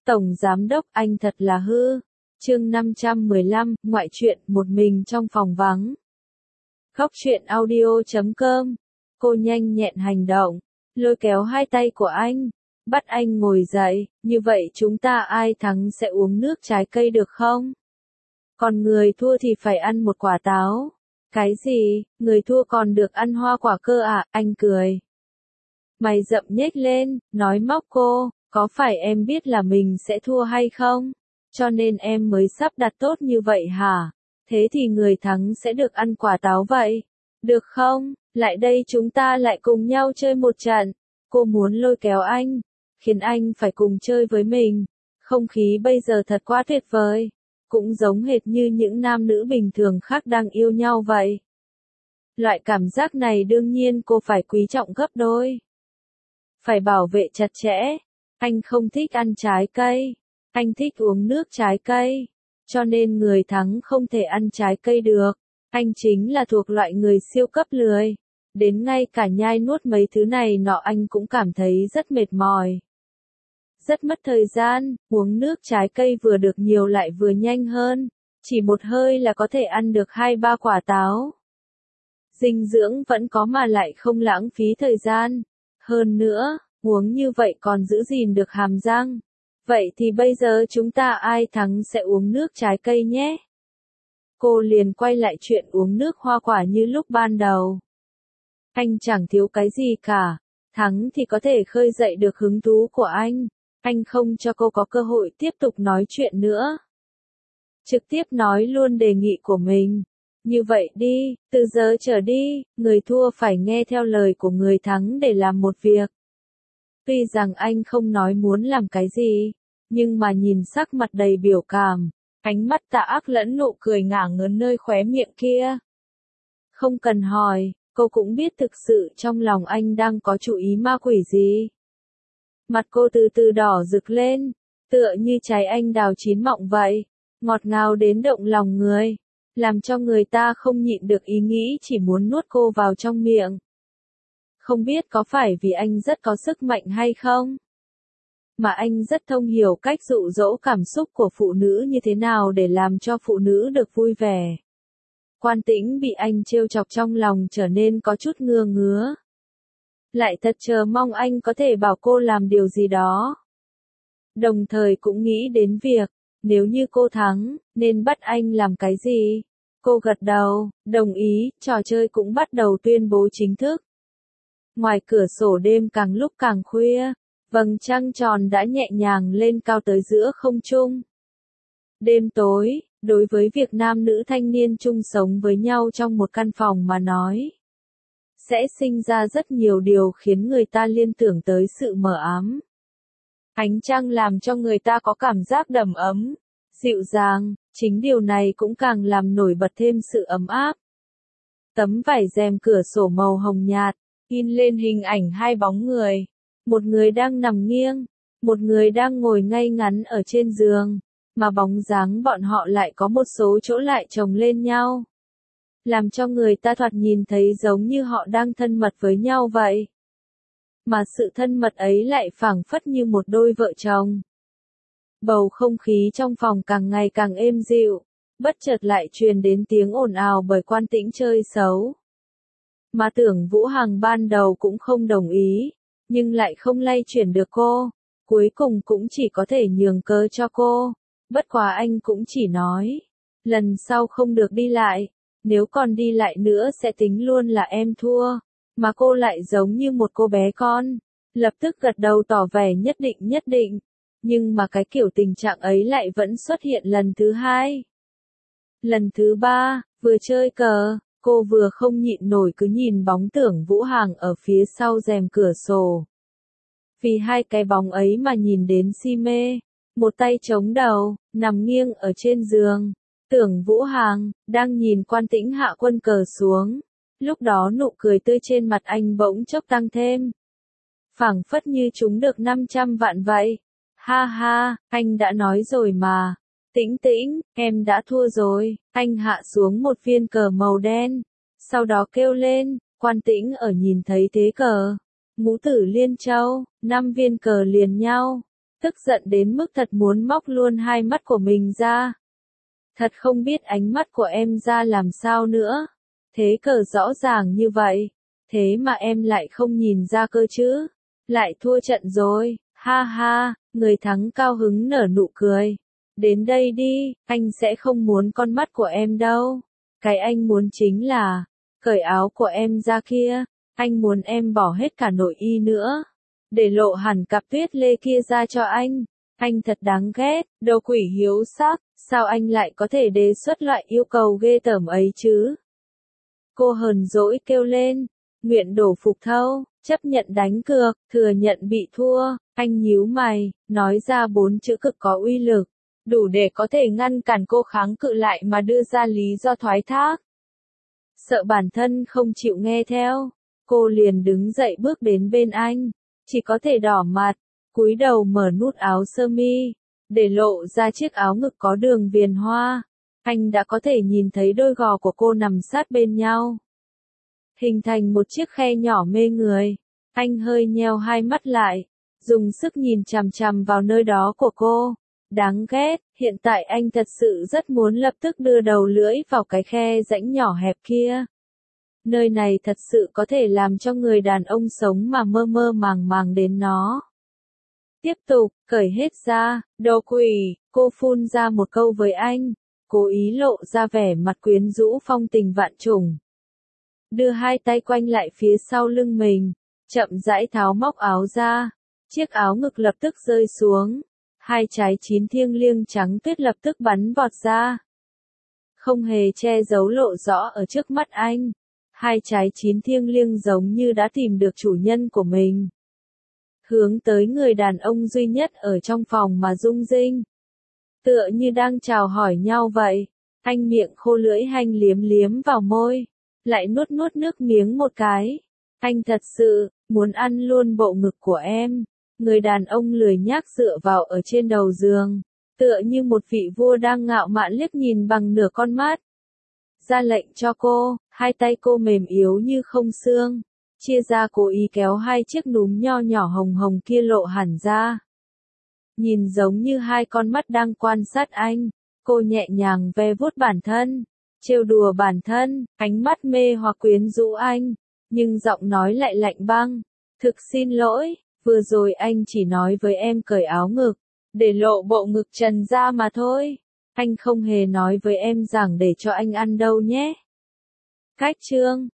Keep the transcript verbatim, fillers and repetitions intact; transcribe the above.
Tổng Giám Đốc anh thật là hư. Chương năm trăm mười lăm, ngoại truyện, một mình trong phòng vắng. Khóc chuyện audio chấm com. Cô nhanh nhẹn hành động, lôi kéo hai tay của anh, bắt anh ngồi dậy, như vậy chúng ta ai thắng sẽ uống nước trái cây được không? Còn người thua thì phải ăn một quả táo. Cái gì, người thua còn được ăn hoa quả cơ à? Anh cười. Mày rậm nhếch lên, nói móc cô, có phải em biết là mình sẽ thua hay không? Cho nên em mới sắp đặt tốt như vậy hả? Thế thì người thắng sẽ được ăn quả táo vậy. Được không? Lại đây chúng ta lại cùng nhau chơi một trận. Cô muốn lôi kéo anh, khiến anh phải cùng chơi với mình. Không khí bây giờ thật quá tuyệt vời. Cũng giống hệt như những nam nữ bình thường khác đang yêu nhau vậy. Loại cảm giác này đương nhiên cô phải quý trọng gấp đôi. Phải bảo vệ chặt chẽ. Anh không thích ăn trái cây. Anh thích uống nước trái cây. Cho nên người thắng không thể ăn trái cây được. Anh chính là thuộc loại người siêu cấp lười. Đến ngay cả nhai nuốt mấy thứ này nọ anh cũng cảm thấy rất mệt mỏi. Rất mất thời gian, uống nước trái cây vừa được nhiều lại vừa nhanh hơn. Chỉ một hơi là có thể ăn được hai ba quả táo. Dinh dưỡng vẫn có mà lại không lãng phí thời gian. Hơn nữa, uống như vậy còn giữ gìn được hàm răng. Vậy thì bây giờ chúng ta ai thắng sẽ uống nước trái cây nhé. Cô liền quay lại chuyện uống nước hoa quả như lúc ban đầu. Anh chẳng thiếu cái gì cả. Thắng thì có thể khơi dậy được hứng thú của anh. Anh không cho cô có cơ hội tiếp tục nói chuyện nữa. Trực tiếp nói luôn đề nghị của mình. Như vậy đi, từ giờ trở đi, người thua phải nghe theo lời của người thắng để làm một việc. Tuy rằng anh không nói muốn làm cái gì, nhưng mà nhìn sắc mặt đầy biểu cảm, ánh mắt tà ác lẫn nụ cười ngả ngớn nơi khóe miệng kia. Không cần hỏi, cô cũng biết thực sự trong lòng anh đang có chủ ý ma quỷ gì. Mặt cô từ từ đỏ rực lên, tựa như trái anh đào chín mọng vậy, ngọt ngào đến động lòng người, làm cho người ta không nhịn được ý nghĩ chỉ muốn nuốt cô vào trong miệng. Không biết có phải vì anh rất có sức mạnh hay không? Mà anh rất thông hiểu cách dụ dỗ cảm xúc của phụ nữ như thế nào để làm cho phụ nữ được vui vẻ. Quan Tĩnh bị anh trêu chọc trong lòng trở nên có chút ngứa ngứa. Lại thật chờ mong anh có thể bảo cô làm điều gì đó. Đồng thời cũng nghĩ đến việc, nếu như cô thắng, nên bắt anh làm cái gì? Cô gật đầu, đồng ý, trò chơi cũng bắt đầu tuyên bố chính thức. Ngoài cửa sổ đêm càng lúc càng khuya, vầng trăng tròn đã nhẹ nhàng lên cao tới giữa không trung. Đêm tối, đối với việc nam nữ thanh niên chung sống với nhau trong một căn phòng mà nói, sẽ sinh ra rất nhiều điều khiến người ta liên tưởng tới sự mờ ám. Ánh trăng làm cho người ta có cảm giác đầm ấm, dịu dàng, chính điều này cũng càng làm nổi bật thêm sự ấm áp. Tấm vải rèm cửa sổ màu hồng nhạt, in lên hình ảnh hai bóng người. Một người đang nằm nghiêng, một người đang ngồi ngay ngắn ở trên giường, mà bóng dáng bọn họ lại có một số chỗ lại chồng lên nhau. Làm cho người ta thoạt nhìn thấy giống như họ đang thân mật với nhau vậy. Mà sự thân mật ấy lại phảng phất như một đôi vợ chồng. Bầu không khí trong phòng càng ngày càng êm dịu, bất chợt lại truyền đến tiếng ồn ào bởi Quan Tĩnh chơi xấu. Mà Tưởng Vũ Hằng ban đầu cũng không đồng ý, nhưng lại không lay chuyển được cô, cuối cùng cũng chỉ có thể nhường cớ cho cô. Bất quá anh cũng chỉ nói, lần sau không được đi lại, nếu còn đi lại nữa sẽ tính luôn là em thua. Mà cô lại giống như một cô bé con, lập tức gật đầu tỏ vẻ nhất định nhất định. Nhưng mà cái kiểu tình trạng ấy lại vẫn xuất hiện lần thứ hai. Lần thứ ba, vừa chơi cờ, cô vừa không nhịn nổi cứ nhìn bóng Tưởng Vũ Hằng ở phía sau rèm cửa sổ. Vì hai cái bóng ấy mà nhìn đến si mê, một tay chống đầu, nằm nghiêng ở trên giường. Tưởng Vũ Hằng đang nhìn Quan Tĩnh hạ quân cờ xuống. Lúc đó nụ cười tươi trên mặt anh bỗng chốc tăng thêm. Phảng phất như chúng được năm trăm vạn vậy. Ha ha, anh đã nói rồi mà. Tĩnh Tĩnh, em đã thua rồi. Anh hạ xuống một viên cờ màu đen. Sau đó kêu lên, Quan Tĩnh ở nhìn thấy thế cờ. Ngũ tử liên châu, năm viên cờ liền nhau. tức giận đến mức thật muốn móc luôn hai mắt của mình ra. Thật không biết ánh mắt của em ra làm sao nữa. Thế cờ rõ ràng như vậy, thế mà em lại không nhìn ra cơ chứ. Lại thua trận rồi, ha ha, người thắng cao hứng nở nụ cười. Đến đây đi, anh sẽ không muốn con mắt của em đâu. Cái anh muốn chính là, cởi áo của em ra kia, anh muốn em bỏ hết cả nội y nữa. Để lộ hẳn cặp tuyết lê kia ra cho anh. Anh thật đáng ghét, đồ quỷ hiếu sắc, sao anh lại có thể đề xuất loại yêu cầu ghê tởm ấy chứ? Cô hờn dỗi kêu lên, nguyện đổ phục thâu, chấp nhận đánh cược, thừa nhận bị thua. Anh nhíu mày, nói ra bốn chữ cực có uy lực, đủ để có thể ngăn cản cô kháng cự lại mà đưa ra lý do thoái thác. Sợ bản thân không chịu nghe theo, cô liền đứng dậy bước đến bên anh, chỉ có thể đỏ mặt, cúi đầu mở nút áo sơ mi, để lộ ra chiếc áo ngực có đường viền hoa. Anh đã có thể nhìn thấy đôi gò của cô nằm sát bên nhau, hình thành một chiếc khe nhỏ mê người. Anh hơi nheo hai mắt lại, dùng sức nhìn chằm chằm vào nơi đó của cô. Đáng ghét, hiện tại anh thật sự rất muốn lập tức đưa đầu lưỡi vào cái khe rãnh nhỏ hẹp kia. Nơi này thật sự có thể làm cho người đàn ông sống mà mơ mơ màng màng đến nó. Tiếp tục, cởi hết ra, đồ quỷ, cô phun ra một câu với anh, cố ý lộ ra vẻ mặt quyến rũ phong tình vạn trùng. Đưa hai tay quanh lại phía sau lưng mình, chậm rãi tháo móc áo ra, chiếc áo ngực lập tức rơi xuống, hai trái chín thiêng liêng trắng tuyết lập tức bắn vọt ra. Không hề che giấu lộ rõ ở trước mắt anh, hai trái chín thiêng liêng giống như đã tìm được chủ nhân của mình. Hướng tới người đàn ông duy nhất ở trong phòng mà rung rinh. Tựa như đang chào hỏi nhau vậy, anh miệng khô lưỡi hanh liếm liếm vào môi, lại nuốt nuốt nước miếng một cái. Anh thật sự, muốn ăn luôn bộ ngực của em. Người đàn ông lười nhác dựa vào ở trên đầu giường, tựa như một vị vua đang ngạo mạn liếc nhìn bằng nửa con mắt. Ra lệnh cho cô, hai tay cô mềm yếu như không xương, chia ra cố ý kéo hai chiếc núm nho nhỏ hồng hồng kia lộ hẳn ra. Nhìn giống như hai con mắt đang quan sát anh, cô nhẹ nhàng ve vuốt bản thân, trêu đùa bản thân, ánh mắt mê hoặc quyến rũ anh, nhưng giọng nói lại lạnh băng. Thực xin lỗi, vừa rồi anh chỉ nói với em cởi áo ngực, để lộ bộ ngực trần ra mà thôi. Anh không hề nói với em rằng để cho anh ăn đâu nhé. Cách chương